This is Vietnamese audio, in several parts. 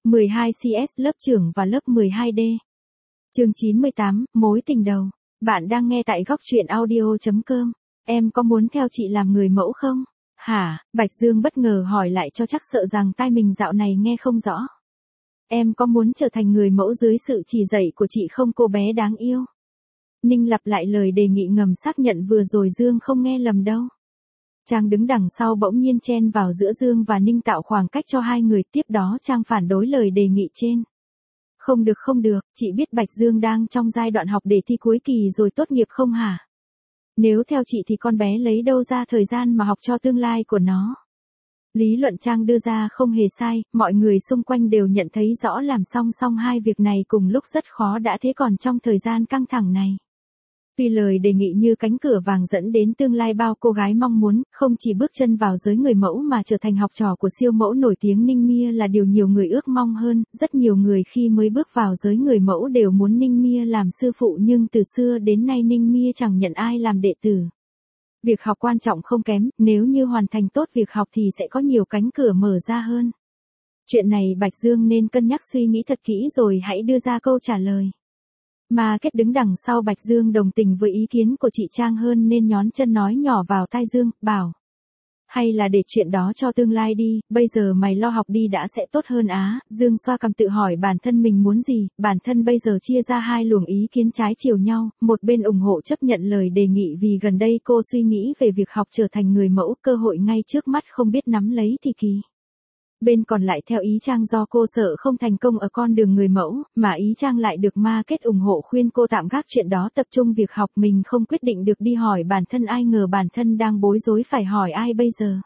12CS lớp trưởng và lớp 12D. Chương 98, mối tình đầu. Bạn đang nghe tại góc truyện audio.com. Em có muốn theo chị làm người mẫu không? Hả? Bạch Dương bất ngờ hỏi lại cho chắc sợ rằng tai mình dạo này nghe không rõ. Em có muốn trở thành người mẫu dưới sự chỉ dạy của chị không cô bé đáng yêu? Ninh lặp lại lời đề nghị ngầm xác nhận vừa rồi Dương không nghe lầm đâu. Trang đứng đằng sau bỗng nhiên chen vào giữa Dương và Ninh tạo khoảng cách cho hai người, tiếp đó Trang phản đối lời đề nghị trên. Không được, chị biết Bạch Dương đang trong giai đoạn học để thi cuối kỳ rồi tốt nghiệp không hả? Nếu theo chị thì con bé lấy đâu ra thời gian mà học cho tương lai của nó? Lý luận Trang đưa ra không hề sai, mọi người xung quanh đều nhận thấy rõ làm song song hai việc này cùng lúc rất khó đã thế còn trong thời gian căng thẳng này. Tuy lời đề nghị như cánh cửa vàng dẫn đến tương lai bao cô gái mong muốn, không chỉ bước chân vào giới người mẫu mà trở thành học trò của siêu mẫu nổi tiếng Ninh Mia là điều nhiều người ước mong hơn, rất nhiều người khi mới bước vào giới người mẫu đều muốn Ninh Mia làm sư phụ nhưng từ xưa đến nay Ninh Mia chẳng nhận ai làm đệ tử. Việc học quan trọng không kém, nếu như hoàn thành tốt việc học thì sẽ có nhiều cánh cửa mở ra hơn. Chuyện này Bạch Dương nên cân nhắc suy nghĩ thật kỹ rồi hãy đưa ra câu trả lời. Mà Kết đứng đằng sau Bạch Dương đồng tình với ý kiến của chị Trang hơn nên nhón chân nói nhỏ vào tai Dương, bảo. Hay là để chuyện đó cho tương lai đi, bây giờ mày lo học đi đã sẽ tốt hơn á. Dương xoa cằm tự hỏi bản thân mình muốn gì, bản thân bây giờ chia ra hai luồng ý kiến trái chiều nhau, một bên ủng hộ chấp nhận lời đề nghị vì gần đây cô suy nghĩ về việc học trở thành người mẫu, cơ hội ngay trước mắt không biết nắm lấy thì kỳ. Bên còn lại theo ý Trang do cô sợ không thành công ở con đường người mẫu, mà ý Trang lại được Ma Kết ủng hộ khuyên cô tạm gác chuyện đó tập trung việc học mình không quyết định được đi hỏi bản thân ai ngờ bản thân đang bối rối phải hỏi ai bây giờ.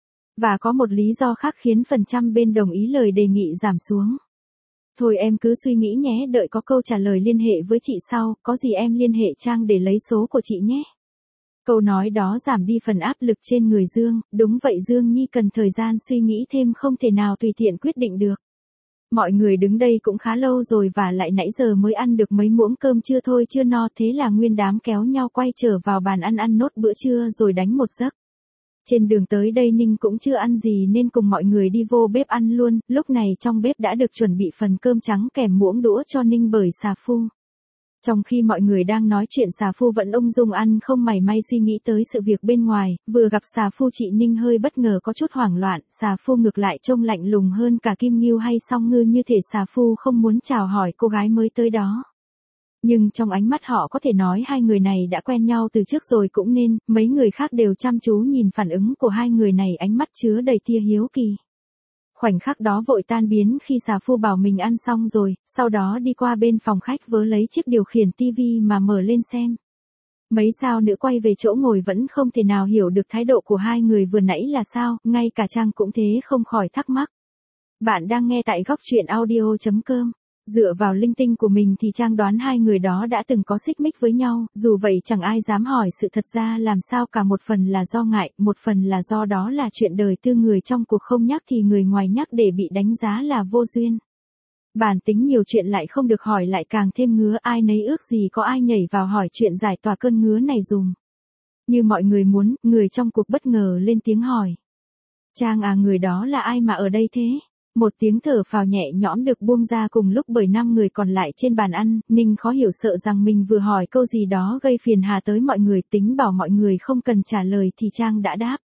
Và có một lý do khác khiến phần trăm bên đồng ý lời đề nghị giảm xuống. Thôi em cứ suy nghĩ nhé, đợi có câu trả lời liên hệ với chị sau, có gì em liên hệ Trang để lấy số của chị nhé. Câu nói đó giảm đi phần áp lực trên người Dương, đúng vậy Dương Nhi cần thời gian suy nghĩ thêm không thể nào tùy tiện quyết định được. Mọi người đứng đây cũng khá lâu rồi và lại nãy giờ mới ăn được mấy muỗng cơm trưa thôi chưa no thế là nguyên đám kéo nhau quay trở vào bàn ăn nốt bữa trưa rồi đánh một giấc. Trên đường tới đây Ninh cũng chưa ăn gì nên cùng mọi người đi vô bếp ăn luôn, lúc này trong bếp đã được chuẩn bị phần cơm trắng kèm muỗng đũa cho Ninh bởi xà phu. Trong khi mọi người đang nói chuyện xà phu vẫn ung dung ăn không mảy may suy nghĩ tới sự việc bên ngoài, vừa gặp xà phu chị Ninh hơi bất ngờ có chút hoảng loạn, xà phu ngược lại trông lạnh lùng hơn cả Kim Ngưu hay Song Ngư như thể xà phu không muốn chào hỏi cô gái mới tới đó. Nhưng trong ánh mắt họ có thể nói hai người này đã quen nhau từ trước rồi cũng nên, mấy người khác đều chăm chú nhìn phản ứng của hai người này ánh mắt chứa đầy tia hiếu kỳ. Khoảnh khắc đó vội tan biến khi xà phu bảo mình ăn xong rồi, sau đó đi qua bên phòng khách vớ lấy chiếc điều khiển tivi mà mở lên xem. Mấy sao nữa quay về chỗ ngồi vẫn không thể nào hiểu được thái độ của hai người vừa nãy là sao, ngay cả Trang cũng thế không khỏi thắc mắc. Bạn đang nghe tại góc truyện audio.com. Dựa vào linh tinh của mình thì Trang đoán hai người đó đã từng có xích mích với nhau, dù vậy chẳng ai dám hỏi sự thật ra làm sao cả, một phần là do ngại, một phần là do đó là chuyện đời tư người trong cuộc không nhắc thì người ngoài nhắc để bị đánh giá là vô duyên. Bản tính nhiều chuyện lại không được hỏi lại càng thêm ngứa, ai nấy ước gì có ai nhảy vào hỏi chuyện giải tỏa cơn ngứa này dùm. Như mọi người muốn, người trong cuộc bất ngờ lên tiếng hỏi. Trang à, người đó là ai mà ở đây thế? Một tiếng thở phào nhẹ nhõm được buông ra cùng lúc bởi 5 người còn lại trên bàn ăn, Ninh khó hiểu sợ rằng mình vừa hỏi câu gì đó gây phiền hà tới mọi người, tính bảo mọi người không cần trả lời thì Trang đã đáp.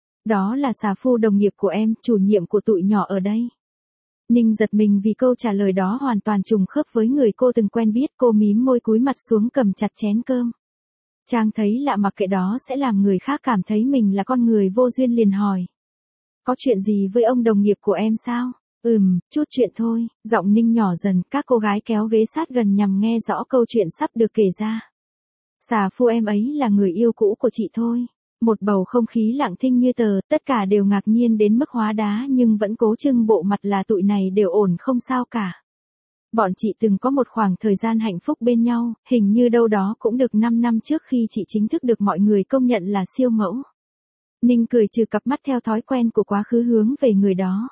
Đó là xà phu đồng nghiệp của em, chủ nhiệm của tụi nhỏ ở đây. Ninh giật mình vì câu trả lời đó hoàn toàn trùng khớp với người cô từng quen biết, cô mím môi cúi mặt xuống cầm chặt chén cơm. Trang thấy lạ mặc kệ đó sẽ làm người khác cảm thấy mình là con người vô duyên liền hỏi. Có chuyện gì với ông đồng nghiệp của em sao? Chút chuyện thôi, giọng Ninh nhỏ dần, các cô gái kéo ghế sát gần nhằm nghe rõ câu chuyện sắp được kể ra. Xà phu em ấy là người yêu cũ của chị thôi. Một bầu không khí lặng thinh như tờ, tất cả đều ngạc nhiên đến mức hóa đá nhưng vẫn cố trưng bộ mặt là tụi này đều ổn không sao cả. Bọn chị từng có một khoảng thời gian hạnh phúc bên nhau, hình như đâu đó cũng được 5 năm trước khi chị chính thức được mọi người công nhận là siêu mẫu. Ninh cười trừ cặp mắt theo thói quen của quá khứ hướng về người đó.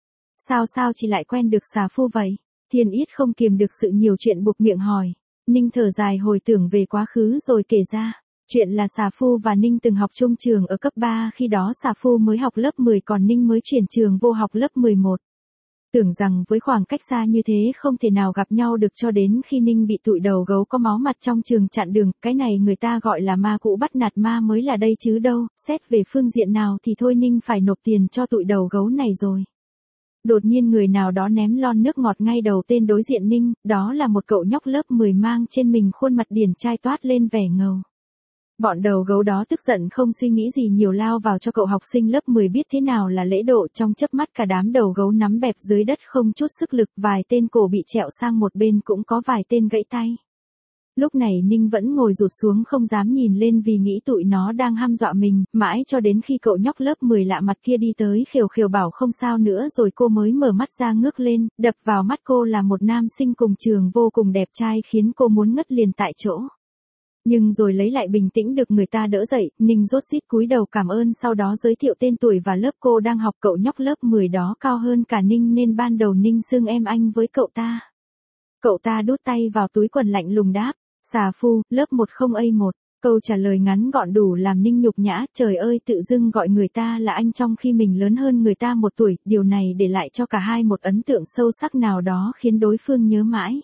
Sao chị lại quen được xà phu vậy? Thiên Yết không kiềm được sự nhiều chuyện buộc miệng hỏi. Ninh thở dài hồi tưởng về quá khứ rồi kể ra. Chuyện là xà phu và Ninh từng học chung trường ở cấp 3, khi đó xà phu mới học lớp 10 còn Ninh mới chuyển trường vô học lớp 11. Tưởng rằng với khoảng cách xa như thế không thể nào gặp nhau được cho đến khi Ninh bị tụi đầu gấu có máu mặt trong trường chặn đường, cái này người ta gọi là ma cũ bắt nạt ma mới là đây chứ đâu, xét về phương diện nào thì thôi Ninh phải nộp tiền cho tụi đầu gấu này rồi. Đột nhiên người nào đó ném lon nước ngọt ngay đầu tên đối diện Ninh, đó là một cậu nhóc lớp 10 mang trên mình khuôn mặt điển trai toát lên vẻ ngầu. Bọn đầu gấu đó tức giận không suy nghĩ gì nhiều lao vào cho cậu học sinh lớp 10 biết thế nào là lễ độ, trong chớp mắt cả đám đầu gấu nắm bẹp dưới đất không chút sức lực, vài tên cổ bị trẹo sang một bên cũng có vài tên gãy tay. Lúc này Ninh vẫn ngồi rụt xuống không dám nhìn lên vì nghĩ tụi nó đang hăm dọa mình, mãi cho đến khi cậu nhóc lớp 10 lạ mặt kia đi tới khều khều bảo không sao nữa rồi cô mới mở mắt ra ngước lên, đập vào mắt cô là một nam sinh cùng trường vô cùng đẹp trai khiến cô muốn ngất liền tại chỗ. Nhưng rồi lấy lại bình tĩnh được người ta đỡ dậy, Ninh rốt rít cúi đầu cảm ơn sau đó giới thiệu tên tuổi và lớp cô đang học. Cậu nhóc lớp 10 đó cao hơn cả Ninh nên ban đầu Ninh xưng em anh với cậu ta. Cậu ta đút tay vào túi quần lạnh lùng đáp, xà phu, lớp 10A1. Câu trả lời ngắn gọn đủ làm Ninh nhục nhã, trời ơi tự dưng gọi người ta là anh trong khi mình lớn hơn người ta 1 tuổi, điều này để lại cho cả hai một ấn tượng sâu sắc nào đó khiến đối phương nhớ mãi.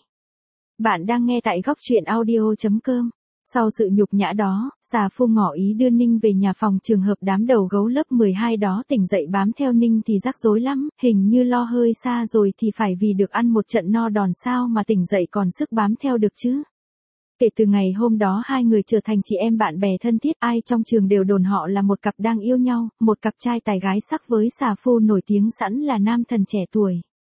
Bạn đang nghe tại góc truyện audio.com. Sau sự nhục nhã đó, xà phu ngỏ ý đưa Ninh về nhà phòng, trường hợp đám đầu gấu lớp 12 đó tỉnh dậy bám theo Ninh thì rắc rối lắm, hình như lo hơi xa rồi thì phải vì được ăn một trận no đòn sao mà tỉnh dậy còn sức bám theo được chứ. Kể từ ngày hôm đó hai người trở thành chị em bạn bè thân thiết, ai trong trường đều đồn họ là một cặp đang yêu nhau, một cặp trai tài gái sắc với xà phu nổi tiếng sẵn là nam thần trẻ tuổi.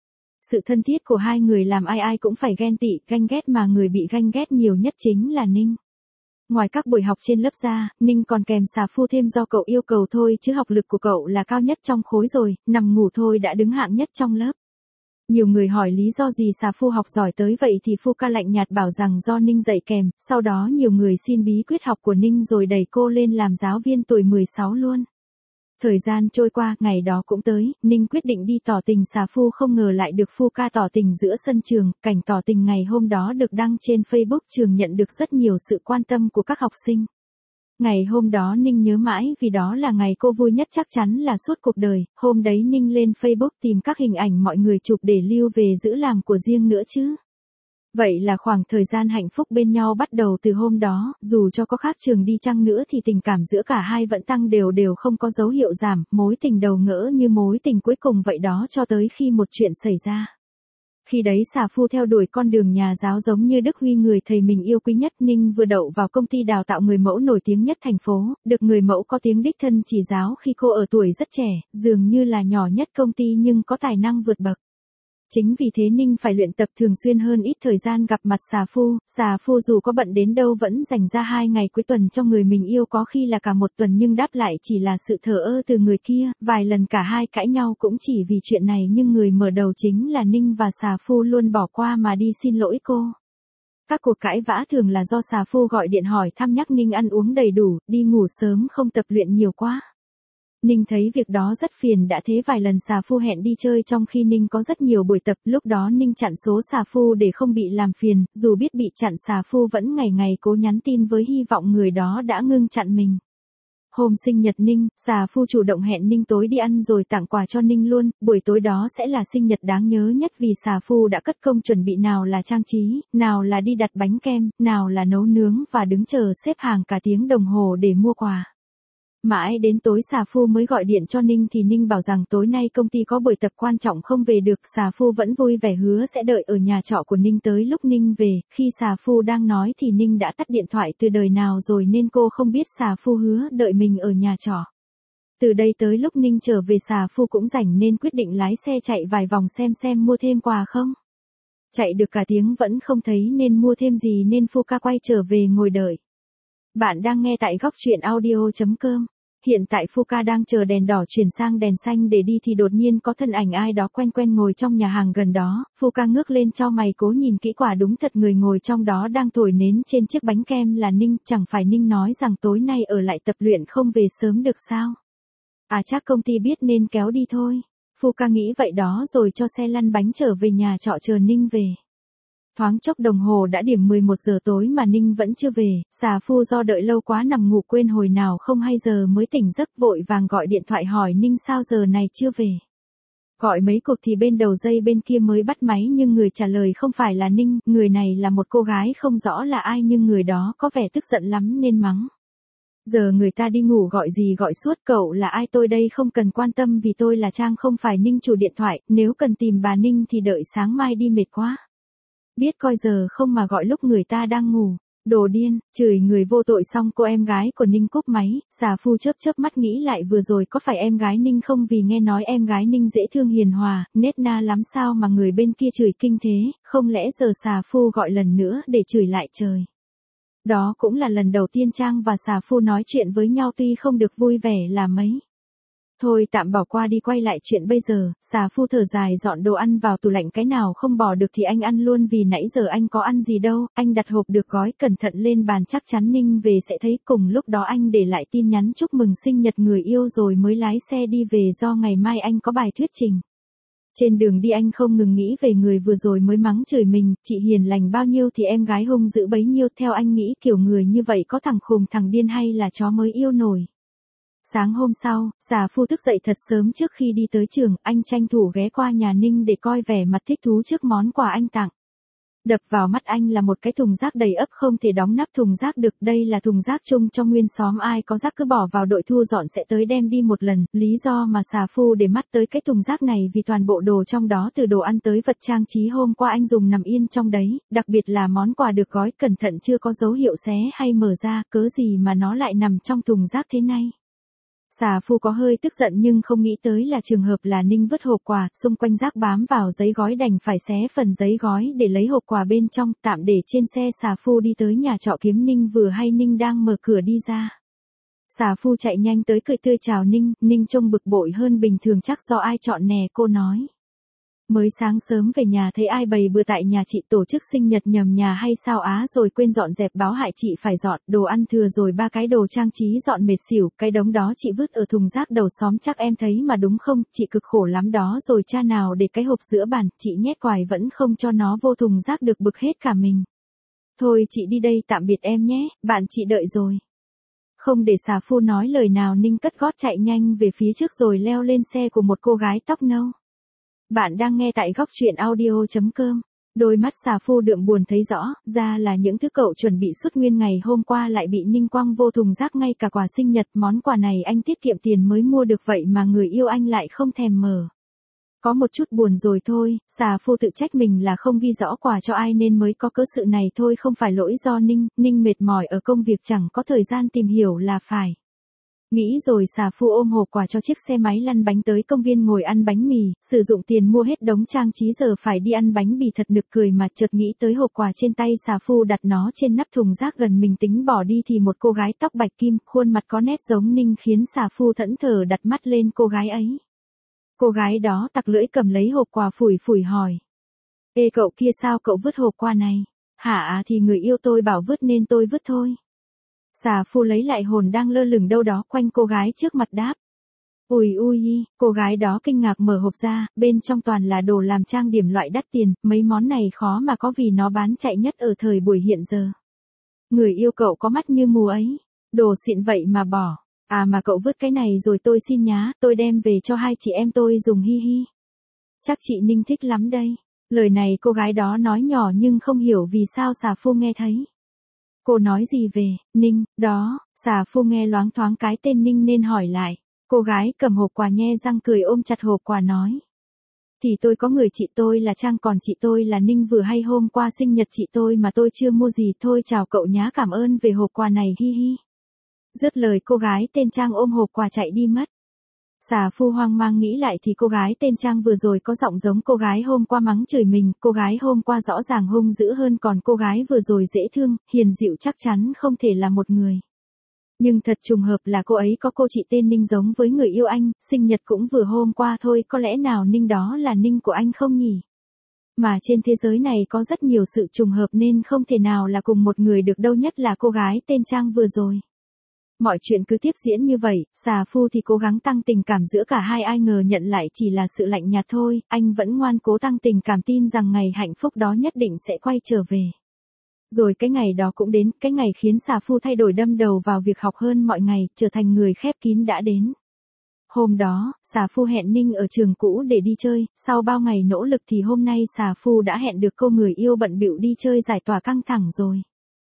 Sự thân thiết của hai người làm ai ai cũng phải ghen tị, ganh ghét mà người bị ganh ghét nhiều nhất chính là Ninh. Ngoài các buổi học trên lớp ra, Ninh còn kèm xà phu thêm do cậu yêu cầu thôi chứ học lực của cậu là cao nhất trong khối rồi, nằm ngủ thôi đã đứng hạng nhất trong lớp. Nhiều người hỏi lý do gì xà phu học giỏi tới vậy thì phu ca lạnh nhạt bảo rằng do Ninh dạy kèm, sau đó nhiều người xin bí quyết học của Ninh rồi đẩy cô lên làm giáo viên tuổi 16 luôn. Thời gian trôi qua, ngày đó cũng tới, Ninh quyết định đi tỏ tình xà phu không ngờ lại được phu ca tỏ tình giữa sân trường, cảnh tỏ tình ngày hôm đó được đăng trên Facebook trường nhận được rất nhiều sự quan tâm của các học sinh. Ngày hôm đó Ninh nhớ mãi vì đó là ngày cô vui nhất chắc chắn là suốt cuộc đời, hôm đấy Ninh lên Facebook tìm các hình ảnh mọi người chụp để lưu về giữ làm của riêng nữa chứ. Vậy là khoảng thời gian hạnh phúc bên nhau bắt đầu từ hôm đó, dù cho có khác trường đi chăng nữa thì tình cảm giữa cả hai vẫn tăng đều không có dấu hiệu giảm, mối tình đầu ngỡ như mối tình cuối cùng vậy đó cho tới khi một chuyện xảy ra. Khi đấy xà phu theo đuổi con đường nhà giáo giống như Đức Huy người thầy mình yêu quý nhất. Ninh vừa đậu vào công ty đào tạo người mẫu nổi tiếng nhất thành phố, được người mẫu có tiếng đích thân chỉ giáo khi cô ở tuổi rất trẻ, dường như là nhỏ nhất công ty nhưng có tài năng vượt bậc. Chính vì thế Ninh phải luyện tập thường xuyên hơn ít thời gian gặp mặt xà phu dù có bận đến đâu vẫn dành ra 2 ngày cuối tuần cho người mình yêu, có khi là cả 1 tuần nhưng đáp lại chỉ là sự thờ ơ từ người kia, vài lần cả hai cãi nhau cũng chỉ vì chuyện này nhưng người mở đầu chính là Ninh và xà phu luôn bỏ qua mà đi xin lỗi cô. Các cuộc cãi vã thường là do xà phu gọi điện hỏi thăm nhắc Ninh ăn uống đầy đủ, đi ngủ sớm không tập luyện nhiều quá. Ninh thấy việc đó rất phiền đã thế vài lần xà phu hẹn đi chơi trong khi Ninh có rất nhiều buổi tập, lúc đó Ninh chặn số xà phu để không bị làm phiền, dù biết bị chặn xà phu vẫn ngày ngày cố nhắn tin với hy vọng người đó đã ngưng chặn mình. Hôm sinh nhật Ninh, xà phu chủ động hẹn Ninh tối đi ăn rồi tặng quà cho Ninh luôn, buổi tối đó sẽ là sinh nhật đáng nhớ nhất vì xà phu đã cất công chuẩn bị nào là trang trí, nào là đi đặt bánh kem, nào là nấu nướng và đứng chờ xếp hàng cả tiếng đồng hồ để mua quà. Mãi đến tối xà phu mới gọi điện cho Ninh thì Ninh bảo rằng tối nay công ty có buổi tập quan trọng không về được, xà phu vẫn vui vẻ hứa sẽ đợi ở nhà trọ của Ninh tới lúc Ninh về, khi xà phu đang nói thì Ninh đã tắt điện thoại từ đời nào rồi nên cô không biết xà phu hứa đợi mình ở nhà trọ. Từ đây tới lúc Ninh trở về xà phu cũng rảnh nên quyết định lái xe chạy vài vòng xem mua thêm quà không. Chạy được cả tiếng vẫn không thấy nên mua thêm gì nên phu ca quay trở về ngồi đợi. Bạn đang nghe tại góc truyện audio.com. Hiện tại phu ca đang chờ đèn đỏ chuyển sang đèn xanh để đi thì đột nhiên có thân ảnh ai đó quen ngồi trong nhà hàng gần đó, phu ca ngước lên cho mày cố nhìn kỹ quả đúng thật người ngồi trong đó đang thổi nến trên chiếc bánh kem là Ninh, chẳng phải Ninh nói rằng tối nay ở lại tập luyện không về sớm được sao? À chắc công ty biết nên kéo đi thôi. Phu ca nghĩ vậy đó rồi cho xe lăn bánh trở về nhà trọ chờ Ninh về. Thoáng chốc đồng hồ đã điểm 11 giờ tối mà Ninh vẫn chưa về, xà phu do đợi lâu quá nằm ngủ quên hồi nào không hay giờ mới tỉnh giấc vội vàng gọi điện thoại hỏi Ninh sao giờ này chưa về. Gọi mấy cuộc thì bên đầu dây bên kia mới bắt máy nhưng người trả lời không phải là Ninh, người này là một cô gái không rõ là ai nhưng người đó có vẻ tức giận lắm nên mắng. Giờ người ta đi ngủ gọi gì gọi suốt, cậu là ai tôi đây không cần quan tâm vì tôi là Trang không phải Ninh chủ điện thoại, nếu cần tìm bà Ninh thì đợi sáng mai đi mệt quá. Biết coi giờ không mà gọi lúc người ta đang ngủ. Đồ điên, chửi người vô tội xong cô em gái của Ninh cúp máy, xà phu chớp chớp mắt nghĩ lại vừa rồi có phải em gái Ninh không vì nghe nói em gái Ninh dễ thương hiền hòa, nết na lắm sao mà người bên kia chửi kinh thế, không lẽ giờ xà phu gọi lần nữa để chửi lại trời. Đó cũng là lần đầu tiên Trang và xà phu nói chuyện với nhau tuy không được vui vẻ là mấy. Thôi tạm bỏ qua đi quay lại chuyện bây giờ, xà phu thở dài dọn đồ ăn vào tủ lạnh cái nào không bỏ được thì anh ăn luôn vì nãy giờ anh có ăn gì đâu, anh đặt hộp được gói cẩn thận lên bàn chắc chắn Ninh về sẽ thấy cùng lúc đó anh để lại tin nhắn chúc mừng sinh nhật người yêu rồi mới lái xe đi về do ngày mai anh có bài thuyết trình. Trên đường đi anh không ngừng nghĩ về người vừa rồi mới mắng chửi mình, chị hiền lành bao nhiêu thì em gái hung dữ bấy nhiêu, theo anh nghĩ kiểu người như vậy có thằng khùng thằng điên hay là chó mới yêu nổi. Sáng hôm sau, xà phu thức dậy thật sớm trước khi đi tới trường, anh tranh thủ ghé qua nhà Ninh để coi vẻ mặt thích thú trước món quà anh tặng. Đập vào mắt anh là một cái thùng rác đầy ắp không thể đóng nắp thùng rác được, đây là thùng rác chung cho nguyên xóm, ai có rác cứ bỏ vào đội thu dọn sẽ tới đem đi một lần, lý do mà xà phu để mắt tới cái thùng rác này vì toàn bộ đồ trong đó từ đồ ăn tới vật trang trí hôm qua anh dùng nằm yên trong đấy, đặc biệt là món quà được gói cẩn thận chưa có dấu hiệu xé hay mở ra, cớ gì mà nó lại nằm trong thùng rác thế này. Xà phu có hơi tức giận nhưng không nghĩ tới là trường hợp là Ninh vứt hộp quà, xung quanh rác bám vào giấy gói đành phải xé phần giấy gói để lấy hộp quà bên trong, tạm để trên xe. Xà phu đi tới nhà trọ kiếm Ninh vừa hay Ninh đang mở cửa đi ra. Xà phu chạy nhanh tới cười tươi chào Ninh, Ninh trông bực bội hơn bình thường chắc do ai chọn nè cô nói. Mới sáng sớm về nhà thấy ai bày bừa tại nhà chị tổ chức sinh nhật nhầm nhà hay sao á rồi quên dọn dẹp báo hại chị phải dọn, đồ ăn thừa rồi 3 cái đồ trang trí dọn mệt xỉu, cái đống đó chị vứt ở thùng rác đầu xóm chắc em thấy mà đúng không, chị cực khổ lắm đó rồi cha nào để cái hộp giữa bàn, chị nhét quài vẫn không cho nó vô thùng rác được bực hết cả mình. Thôi chị đi đây tạm biệt em nhé, bạn chị đợi rồi. Không để xà phu nói lời nào Ninh cất gót chạy nhanh về phía trước rồi leo lên xe của một cô gái tóc nâu. Bạn đang nghe tại góc truyện audio.com. Đôi mắt xà phu đượm buồn thấy rõ, ra là những thứ cậu chuẩn bị suốt nguyên ngày hôm qua lại bị Ninh quăng vô thùng rác, ngay cả quà sinh nhật, món quà này anh tiết kiệm tiền mới mua được vậy mà người yêu anh lại không thèm mở. Có một chút buồn rồi thôi, xà phu tự trách mình là không ghi rõ quà cho ai nên mới có cớ sự này thôi, không phải lỗi do Ninh, Ninh mệt mỏi ở công việc chẳng có thời gian tìm hiểu là phải. Nghĩ rồi xà phu ôm hộp quà cho chiếc xe máy lăn bánh tới công viên ngồi ăn bánh mì, sử dụng tiền mua hết đống trang trí giờ phải đi ăn bánh mì thật nực cười mà chợt nghĩ tới hộp quà trên tay xà phu đặt nó trên nắp thùng rác gần mình tính bỏ đi thì một cô gái tóc bạch kim, khuôn mặt có nét giống Ninh khiến xà phu thẫn thờ đặt mắt lên cô gái ấy. Cô gái đó tặc lưỡi cầm lấy hộp quà phủi phủi hỏi. Ê cậu kia sao cậu vứt hộp quà này? Hả thì người yêu tôi bảo vứt nên tôi vứt thôi. Xà phu lấy lại hồn đang lơ lửng đâu đó quanh cô gái trước mặt đáp. Ui ui, cô gái đó kinh ngạc mở hộp ra, bên trong toàn là đồ làm trang điểm loại đắt tiền, mấy món này khó mà có vì nó bán chạy nhất ở thời buổi hiện giờ. Người yêu cậu có mắt như mù ấy, đồ xịn vậy mà bỏ, à mà cậu vứt cái này rồi tôi xin nhá, tôi đem về cho hai chị em tôi dùng hi hi. Chắc chị Ninh thích lắm đây. Lời này cô gái đó nói nhỏ nhưng không hiểu vì sao xà phu nghe thấy. Cô nói gì về, Ninh, đó, xà phu nghe loáng thoáng cái tên Ninh nên hỏi lại. Cô gái cầm hộp quà nhe răng cười ôm chặt hộp quà nói. Thì tôi có người chị tôi là Trang còn chị tôi là Ninh, vừa hay hôm qua sinh nhật chị tôi mà tôi chưa mua gì, thôi chào cậu nhá, cảm ơn về hộp quà này hi hi. Dứt lời cô gái tên Trang ôm hộp quà chạy đi mất. Xà phu hoang mang nghĩ lại thì cô gái tên Trang vừa rồi có giọng giống cô gái hôm qua mắng chửi mình, cô gái hôm qua rõ ràng hung dữ hơn còn cô gái vừa rồi dễ thương, hiền dịu chắc chắn không thể là một người. Nhưng thật trùng hợp là cô ấy có cô chị tên Ninh giống với người yêu anh, sinh nhật cũng vừa hôm qua thôi, có lẽ nào Ninh đó là Ninh của anh không nhỉ? Mà trên thế giới này có rất nhiều sự trùng hợp nên không thể nào là cùng một người được đâu, nhất là cô gái tên Trang vừa rồi. Mọi chuyện cứ tiếp diễn như vậy, xà phu thì cố gắng tăng tình cảm giữa cả hai, ai ngờ nhận lại chỉ là sự lạnh nhạt thôi, anh vẫn ngoan cố tăng tình cảm tin rằng ngày hạnh phúc đó nhất định sẽ quay trở về. Rồi cái ngày đó cũng đến, cái ngày khiến xà phu thay đổi đâm đầu vào việc học hơn mọi ngày, trở thành người khép kín đã đến. Hôm đó, xà phu hẹn Ninh ở trường cũ để đi chơi, sau bao ngày nỗ lực thì hôm nay xà phu đã hẹn được cô người yêu bận bịu đi chơi giải tỏa căng thẳng rồi.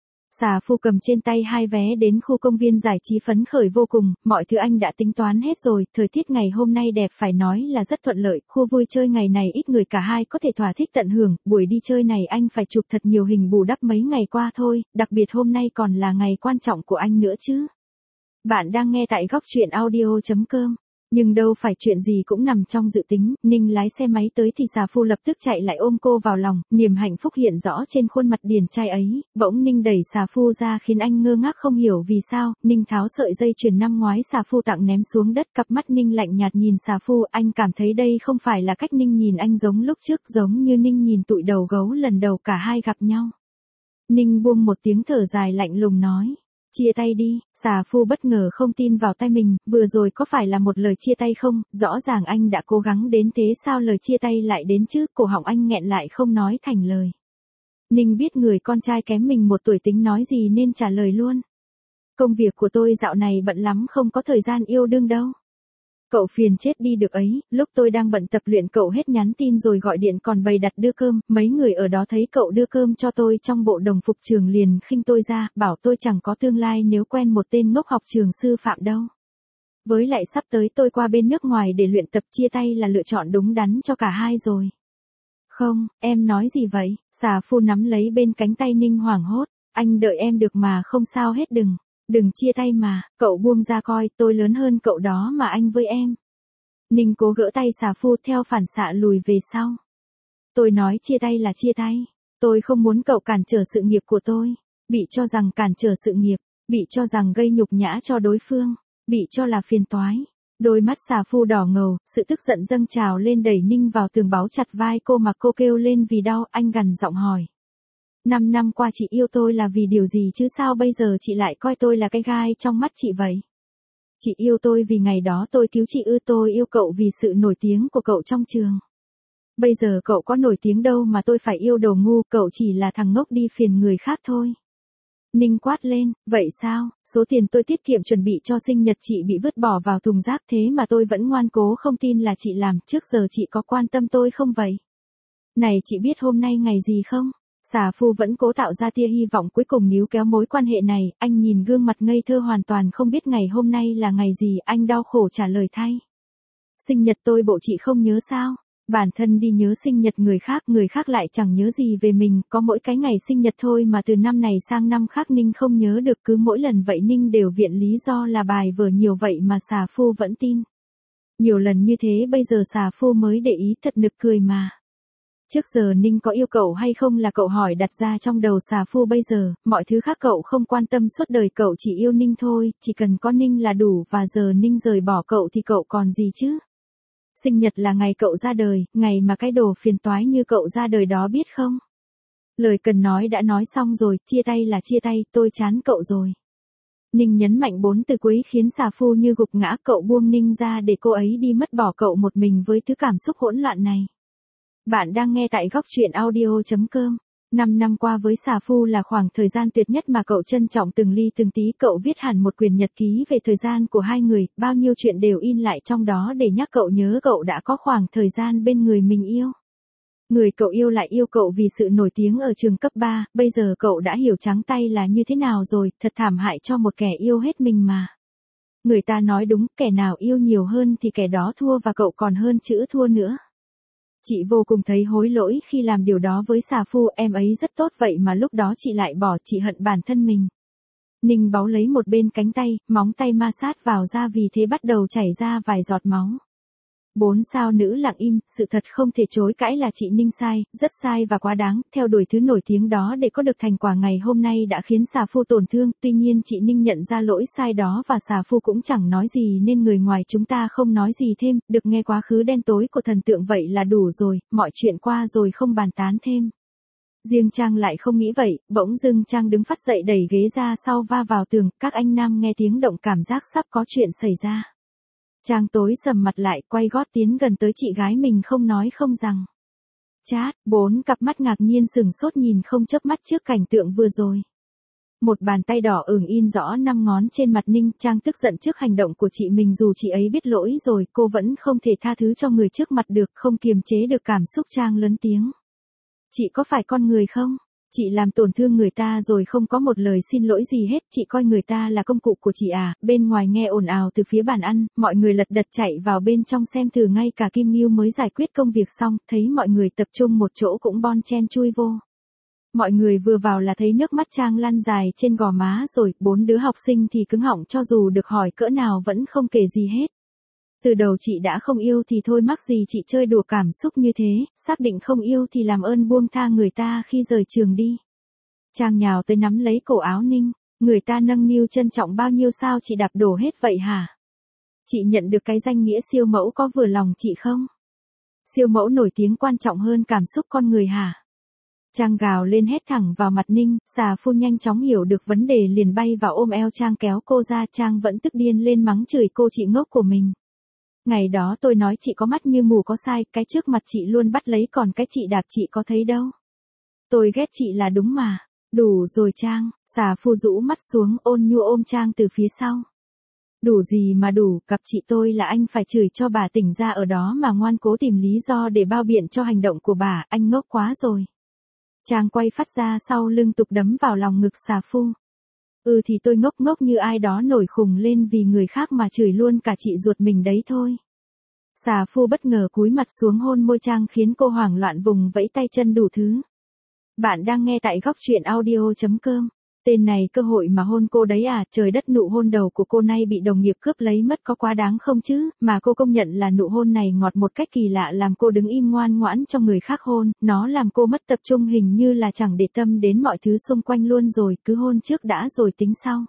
Xà phu cầm trên tay 2 vé đến khu công viên giải trí phấn khởi vô cùng, mọi thứ anh đã tính toán hết rồi, thời tiết ngày hôm nay đẹp phải nói là rất thuận lợi, khu vui chơi ngày này ít người cả hai có thể thỏa thích tận hưởng, buổi đi chơi này anh phải chụp thật nhiều hình bù đắp mấy ngày qua thôi, đặc biệt hôm nay còn là ngày quan trọng của anh nữa chứ. Bạn đang nghe tại góc truyện audio.com. Nhưng đâu phải chuyện gì cũng nằm trong dự tính, Ninh lái xe máy tới thì xà phu lập tức chạy lại ôm cô vào lòng, niềm hạnh phúc hiện rõ trên khuôn mặt điển trai ấy, bỗng Ninh đẩy xà phu ra khiến anh ngơ ngác không hiểu vì sao, Ninh tháo sợi dây chuyền năm ngoái xà phu tặng ném xuống đất, cặp mắt Ninh lạnh nhạt nhìn xà phu, anh cảm thấy đây không phải là cách Ninh nhìn anh giống lúc trước, giống như Ninh nhìn tụi đầu gấu lần đầu cả hai gặp nhau. Ninh buông một tiếng thở dài lạnh lùng nói. Chia tay đi, xà phu bất ngờ không tin vào tay mình, vừa rồi có phải là một lời chia tay không, rõ ràng anh đã cố gắng đến thế sao lời chia tay lại đến chứ, cổ họng anh nghẹn lại không nói thành lời. Ninh biết người con trai kém mình 1 tuổi tính nói gì nên trả lời luôn. Công việc của tôi dạo này bận lắm không có thời gian yêu đương đâu. Cậu phiền chết đi được ấy, lúc tôi đang bận tập luyện cậu hết nhắn tin rồi gọi điện còn bày đặt đưa cơm, mấy người ở đó thấy cậu đưa cơm cho tôi trong bộ đồng phục trường liền khinh tôi ra, bảo tôi chẳng có tương lai nếu quen một tên ngốc học trường sư phạm đâu. Với lại sắp tới tôi qua bên nước ngoài để luyện tập, chia tay là lựa chọn đúng đắn cho cả hai rồi. Không, em nói gì vậy? Xà phu nắm lấy bên cánh tay Ninh hoảng hốt, anh đợi em được mà không sao hết Đừng chia tay mà, cậu buông ra coi, tôi lớn hơn cậu đó mà anh với em. Ninh cố gỡ tay xà phu theo phản xạ lùi về sau. Tôi nói chia tay là chia tay. Tôi không muốn cậu cản trở sự nghiệp của tôi. Bị cho rằng cản trở sự nghiệp, bị cho rằng gây nhục nhã cho đối phương, bị cho là phiền toái. Đôi mắt xà phu đỏ ngầu, sự tức giận dâng trào lên đẩy Ninh vào tường báu chặt vai cô mà cô kêu lên vì đau, anh gằn giọng hỏi. 5 năm qua chị yêu tôi là vì điều gì chứ sao bây giờ chị lại coi tôi là cái gai trong mắt chị vậy? Chị yêu tôi vì ngày đó tôi cứu chị ư, tôi yêu cậu vì sự nổi tiếng của cậu trong trường. Bây giờ cậu có nổi tiếng đâu mà tôi phải yêu đồ ngu, cậu chỉ là thằng ngốc đi phiền người khác thôi. Ninh quát lên, vậy sao, số tiền tôi tiết kiệm chuẩn bị cho sinh nhật chị bị vứt bỏ vào thùng rác thế mà tôi vẫn ngoan cố không tin là chị làm, trước giờ chị có quan tâm tôi không vậy? Này chị biết hôm nay ngày gì không? Xà phu vẫn cố tạo ra tia hy vọng cuối cùng níu kéo mối quan hệ này, anh nhìn gương mặt ngây thơ hoàn toàn không biết ngày hôm nay là ngày gì, anh đau khổ trả lời thay. Sinh nhật tôi bộ chị không nhớ sao? Bản thân đi nhớ sinh nhật người khác lại chẳng nhớ gì về mình, có mỗi cái ngày sinh nhật thôi mà từ năm này sang năm khác Ninh không nhớ được, cứ mỗi lần vậy Ninh đều viện lý do là bài vở nhiều vậy mà xà phu vẫn tin. Nhiều lần như thế bây giờ xà phu mới để ý, thật nực cười mà. Trước giờ Ninh có yêu cậu hay không là cậu hỏi đặt ra trong đầu xà phu bây giờ, mọi thứ khác cậu không quan tâm, suốt đời cậu chỉ yêu Ninh thôi, chỉ cần có Ninh là đủ, và giờ Ninh rời bỏ cậu thì cậu còn gì chứ? Sinh nhật là ngày cậu ra đời, ngày mà cái đồ phiền toái như cậu ra đời đó biết không? Lời cần nói đã nói xong rồi, chia tay là chia tay, tôi chán cậu rồi. Ninh nhấn mạnh 4 từ cuối khiến xà phu như gục ngã, cậu buông Ninh ra để cô ấy đi mất bỏ cậu một mình với thứ cảm xúc hỗn loạn này. Bạn đang nghe tại góc truyện audio.com. 5 năm qua với xà phu là khoảng thời gian tuyệt nhất mà cậu trân trọng từng ly từng tí, cậu viết hẳn một quyển nhật ký về thời gian của hai người, bao nhiêu chuyện đều in lại trong đó để nhắc cậu nhớ cậu đã có khoảng thời gian bên người mình yêu. Người cậu yêu lại yêu cậu vì sự nổi tiếng ở trường cấp 3, bây giờ cậu đã hiểu trắng tay là như thế nào rồi, thật thảm hại cho một kẻ yêu hết mình mà. Người ta nói đúng, kẻ nào yêu nhiều hơn thì kẻ đó thua, và cậu còn hơn chữ thua nữa. Chị vô cùng thấy hối lỗi khi làm điều đó với xà phu, em ấy rất tốt vậy mà lúc đó chị lại bỏ, chị hận bản thân mình. Ninh báu lấy một bên cánh tay, móng tay ma sát vào da vì thế bắt đầu chảy ra vài giọt máu. 4 sao nữ lặng im, sự thật không thể chối cãi là chị Ninh sai, rất sai và quá đáng, theo đuổi thứ nổi tiếng đó để có được thành quả ngày hôm nay đã khiến xà phu tổn thương, tuy nhiên chị Ninh nhận ra lỗi sai đó và xà phu cũng chẳng nói gì nên người ngoài chúng ta không nói gì thêm, được nghe quá khứ đen tối của thần tượng vậy là đủ rồi, mọi chuyện qua rồi không bàn tán thêm. Riêng Trang lại không nghĩ vậy, bỗng dưng Trang đứng phắt dậy đẩy ghế ra sau va vào tường, các anh nam nghe tiếng động cảm giác sắp có chuyện xảy ra. Trang tối sầm mặt lại, quay gót tiến gần tới chị gái mình không nói không rằng. Chát, 4 cặp mắt ngạc nhiên sửng sốt nhìn không chớp mắt trước cảnh tượng vừa rồi. Một bàn tay đỏ ửng in rõ 5 ngón trên mặt Ninh. Trang tức giận trước hành động của chị mình, dù chị ấy biết lỗi rồi, cô vẫn không thể tha thứ cho người trước mặt được, không kiềm chế được cảm xúc. Trang lớn tiếng. Chị có phải con người không? Chị làm tổn thương người ta rồi không có một lời xin lỗi gì hết, chị coi người ta là công cụ của chị à? Bên ngoài nghe ồn ào từ phía bàn ăn, mọi người lật đật chạy vào bên trong xem thử, ngay cả Kim Ngưu mới giải quyết công việc xong, thấy mọi người tập trung một chỗ cũng bon chen chui vô. Mọi người vừa vào là thấy nước mắt Trang lăn dài trên gò má rồi, 4 đứa học sinh thì cứng họng, cho dù được hỏi cỡ nào vẫn không kể gì hết. Từ đầu chị đã không yêu thì thôi, mắc gì chị chơi đùa cảm xúc như thế, xác định không yêu thì làm ơn buông tha người ta khi rời trường đi. Trang nhào tới nắm lấy cổ áo Ninh, người ta nâng niu trân trọng bao nhiêu sao chị đạp đổ hết vậy hả? Chị nhận được cái danh nghĩa siêu mẫu có vừa lòng chị không? Siêu mẫu nổi tiếng quan trọng hơn cảm xúc con người hả? Trang gào lên hét thẳng vào mặt Ninh. Xà Phu nhanh chóng hiểu được vấn đề liền bay vào ôm eo Trang kéo cô ra. Trang vẫn tức điên lên mắng chửi cô chị ngốc của mình. Ngày đó tôi nói chị có mắt như mù có sai, cái trước mặt chị luôn bắt lấy, còn cái chị đạp chị có thấy đâu. Tôi ghét chị là đúng mà. Đủ rồi Trang. Xà Phu rũ mắt xuống ôn nhu ôm Trang từ phía sau. Đủ gì mà đủ, gặp chị tôi là anh phải chửi cho bà tỉnh ra ở đó mà ngoan cố tìm lý do để bao biện cho hành động của bà, anh ngốc quá rồi. Trang quay phát ra sau lưng tục đấm vào lòng ngực Xà Phu. Thì tôi ngốc ngốc như ai đó nổi khùng lên vì người khác mà chửi luôn cả chị ruột mình đấy thôi. Xà Phu bất ngờ cúi mặt xuống hôn môi Trang khiến cô hoảng loạn vùng vẫy tay chân đủ thứ. Bạn đang nghe tại góc truyện audio.com. Tên này cơ hội mà hôn cô đấy à? Trời đất, nụ hôn đầu của cô nay bị đồng nghiệp cướp lấy mất có quá đáng không chứ? Mà cô công nhận là nụ hôn này ngọt một cách kỳ lạ, làm cô đứng im ngoan ngoãn cho người khác hôn. Nó làm cô mất tập trung, hình như là chẳng để tâm đến mọi thứ xung quanh luôn rồi, cứ hôn trước đã rồi tính sau.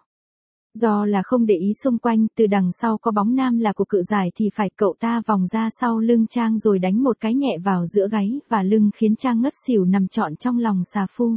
Do là không để ý xung quanh, từ đằng sau có bóng nam là của Cự Giải thì phải, cậu ta vòng ra sau lưng Trang rồi đánh một cái nhẹ vào giữa gáy và lưng khiến Trang ngất xỉu nằm trọn trong lòng Xà Phu.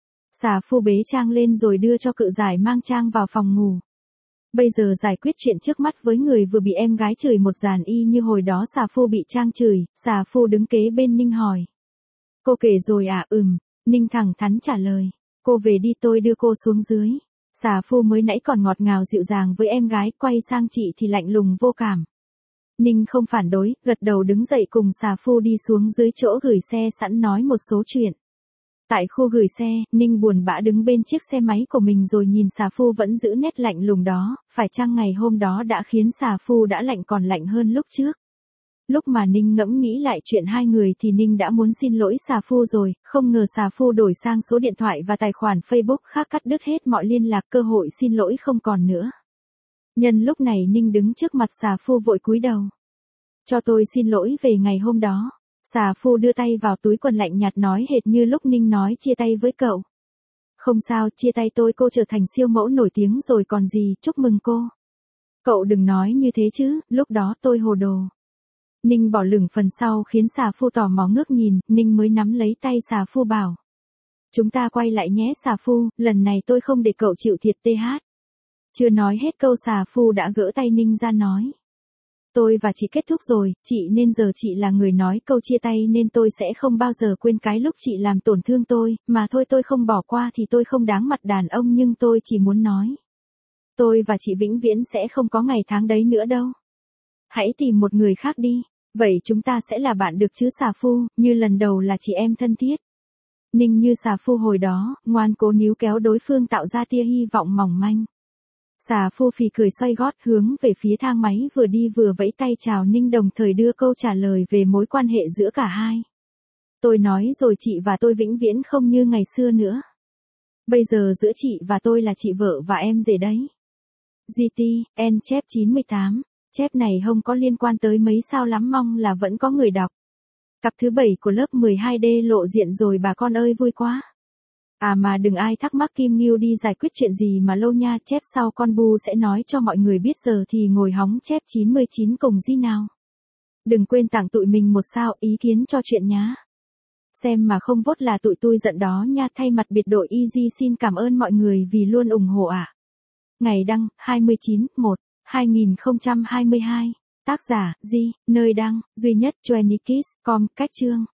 Xà Phu bế Trang lên rồi đưa cho Cự Giải mang Trang vào phòng ngủ. Bây giờ giải quyết chuyện trước mắt với người vừa bị em gái chửi một dàn y như hồi đó Xà Phu bị Trang chửi. Xà Phu đứng kế bên Ninh hỏi. Cô kể rồi à? Ninh thẳng thắn trả lời. Cô về đi, tôi đưa cô xuống dưới. Xà Phu mới nãy còn ngọt ngào dịu dàng với em gái, quay sang chị thì lạnh lùng vô cảm. Ninh không phản đối, gật đầu đứng dậy cùng Xà Phu đi xuống dưới chỗ gửi xe sẵn nói một số chuyện. Tại khu gửi xe, Ninh buồn bã đứng bên chiếc xe máy của mình rồi nhìn Xà Phu vẫn giữ nét lạnh lùng đó, phải chăng ngày hôm đó đã khiến Xà Phu đã lạnh còn lạnh hơn lúc trước. Lúc mà Ninh ngẫm nghĩ lại chuyện hai người thì Ninh đã muốn xin lỗi Xà Phu rồi, không ngờ Xà Phu đổi sang số điện thoại và tài khoản Facebook khác, cắt đứt hết mọi liên lạc, cơ hội xin lỗi không còn nữa. Nhân lúc này Ninh đứng trước mặt Xà Phu vội cúi đầu. Cho tôi xin lỗi về ngày hôm đó. Xà Phu đưa tay vào túi quần lạnh nhạt nói hệt như lúc Ninh nói chia tay với cậu. Không sao, chia tay tôi, cô trở thành siêu mẫu nổi tiếng rồi còn gì, chúc mừng cô. Cậu đừng nói như thế chứ, lúc đó tôi hồ đồ. Ninh bỏ lửng phần sau khiến Xà Phu tò mò ngước nhìn, Ninh mới nắm lấy tay Xà Phu bảo. Chúng ta quay lại nhé Xà Phu, lần này tôi không để cậu chịu thiệt TH. Chưa nói hết câu Xà Phu đã gỡ tay Ninh ra nói. Tôi và chị kết thúc rồi, chị nên giờ chị là người nói câu chia tay nên tôi sẽ không bao giờ quên cái lúc chị làm tổn thương tôi, mà thôi tôi không bỏ qua thì tôi không đáng mặt đàn ông, nhưng tôi chỉ muốn nói. Tôi và chị vĩnh viễn sẽ không có ngày tháng đấy nữa đâu. Hãy tìm một người khác đi, vậy chúng ta sẽ là bạn được chứ Xà Phu, như lần đầu là chị em thân thiết. Ninh như Xà Phu hồi đó, ngoan cố níu kéo đối phương tạo ra tia hy vọng mỏng manh. Xà Phu phì cười xoay gót hướng về phía thang máy, vừa đi vừa vẫy tay chào Ninh, đồng thời đưa câu trả lời về mối quan hệ giữa cả hai. Tôi nói rồi, chị và tôi vĩnh viễn không như ngày xưa nữa. Bây giờ giữa chị và tôi là chị vợ và em rể đấy. GTN chép 98. Chép này không có liên quan tới mấy sao lắm, mong là vẫn có người đọc. Cặp thứ 7 của lớp 12D lộ diện rồi bà con ơi, vui quá. À mà đừng ai thắc mắc Kim Ngưu đi giải quyết chuyện gì mà lâu nha, chép sau con Bu sẽ nói cho mọi người biết, giờ thì ngồi hóng chép 99 cùng Di nào. Đừng quên tặng tụi mình một sao ý kiến cho chuyện nhá. Xem mà không vote là tụi tôi giận đó nha. Thay mặt biệt đội Easy xin cảm ơn mọi người vì luôn ủng hộ ạ. Ngày đăng 29/1/2022. Tác giả Di, nơi đăng duy nhất Joannikis.com. Cách chương